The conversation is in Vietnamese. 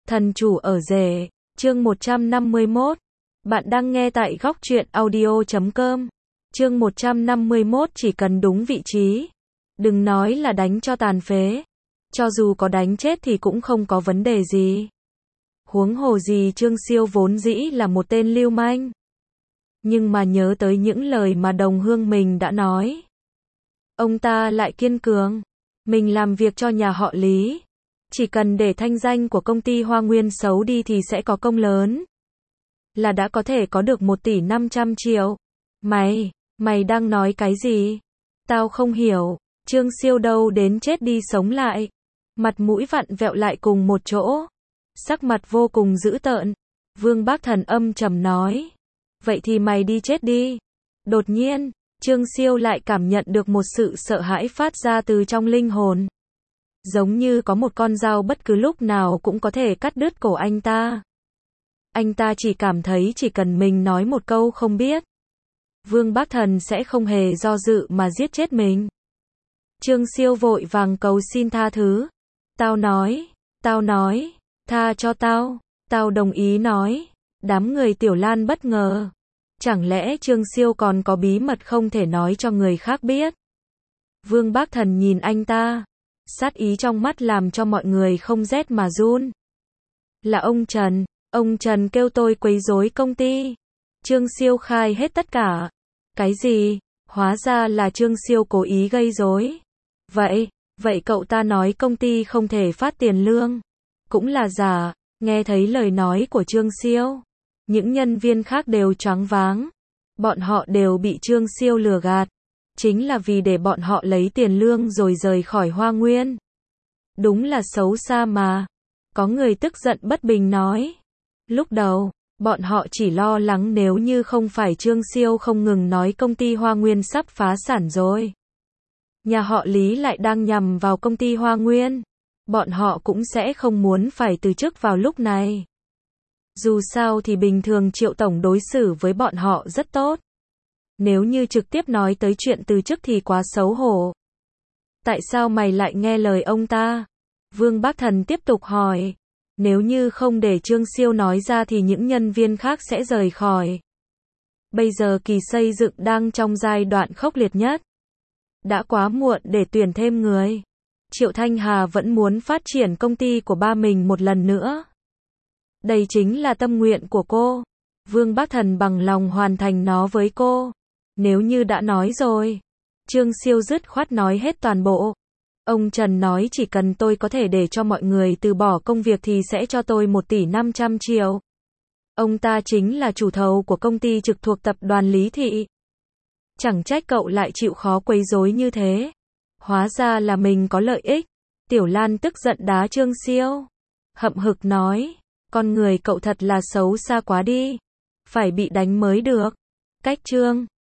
Thần chủ ở rể, chương 151. Bạn đang nghe tại góc truyện audio.com. Chương 151 chỉ cần đúng vị trí. Đừng nói là đánh cho tàn phế. Cho dù có đánh chết thì cũng không có vấn đề gì. Huống hồ gì Trương Siêu vốn dĩ là một tên lưu manh. Nhưng mà nhớ tới những lời mà đồng hương mình đã nói. Ông ta lại kiên cường. Mình làm việc cho nhà họ Lý. Chỉ cần để thanh danh của công ty Hoa Nguyên xấu đi thì sẽ có công lớn. Là đã có thể có được 1 tỷ 500 triệu. Mày đang nói cái gì? Tao không hiểu. Trương Siêu đâu đến chết đi sống lại. Mặt mũi vặn vẹo lại cùng một chỗ. Sắc mặt vô cùng dữ tợn. Vương Bác Thần âm trầm nói. Vậy thì mày đi chết đi. Đột nhiên, Trương Siêu lại cảm nhận được một sự sợ hãi phát ra từ trong linh hồn. Giống như có một con dao bất cứ lúc nào cũng có thể cắt đứt cổ anh ta. Anh ta chỉ cảm thấy chỉ cần mình nói một câu không biết, Vương Bác Thần sẽ không hề do dự mà giết chết mình. Trương Siêu vội vàng cầu xin tha thứ. Tao nói, tha cho tao đồng ý nói. Đám người Tiểu Lan bất ngờ. Chẳng lẽ Trương Siêu còn có bí mật không thể nói cho người khác biết? Vương Bác Thần nhìn anh ta. Sát ý trong mắt làm cho mọi người không rét mà run. Là ông Trần kêu tôi quấy rối công ty. Trương Siêu khai hết tất cả. Cái gì? Hóa ra là Trương Siêu cố ý gây rối. Vậy cậu ta nói công ty không thể phát tiền lương. Cũng là giả. Nghe thấy lời nói của Trương Siêu, những nhân viên khác đều choáng váng. Bọn họ đều bị Trương Siêu lừa gạt. Chính là vì để bọn họ lấy tiền lương rồi rời khỏi Hoa Nguyên. Đúng là xấu xa mà. Có người tức giận bất bình nói. Lúc đầu, bọn họ chỉ lo lắng nếu như không phải Trương Siêu không ngừng nói công ty Hoa Nguyên sắp phá sản rồi. Nhà họ Lý lại đang nhằm vào công ty Hoa Nguyên. Bọn họ cũng sẽ không muốn phải từ chức vào lúc này. Dù sao thì bình thường Triệu Tổng đối xử với bọn họ rất tốt. Nếu như trực tiếp nói tới chuyện từ chức thì quá xấu hổ. Tại sao mày lại nghe lời ông ta? Vương Bác Thần tiếp tục hỏi. Nếu như không để Trương Siêu nói ra thì những nhân viên khác sẽ rời khỏi. Bây giờ kỳ xây dựng đang trong giai đoạn khốc liệt nhất. Đã quá muộn để tuyển thêm người. Triệu Thanh Hà vẫn muốn phát triển công ty của ba mình một lần nữa. Đây chính là tâm nguyện của cô. Vương Bác Thần bằng lòng hoàn thành nó với cô. Nếu như đã nói rồi. Trương Siêu dứt khoát nói hết toàn bộ. Ông Trần nói chỉ cần tôi có thể để cho mọi người từ bỏ công việc thì sẽ cho tôi 1 tỷ 500 triệu. Ông ta chính là chủ thầu của công ty trực thuộc tập đoàn Lý Thị. Chẳng trách cậu lại chịu khó quấy rối như thế. Hóa ra là mình có lợi ích. Tiểu Lan tức giận đá Trương Siêu. Hậm hực nói. Con người cậu thật là xấu xa quá đi. Phải bị đánh mới được. Cách Trương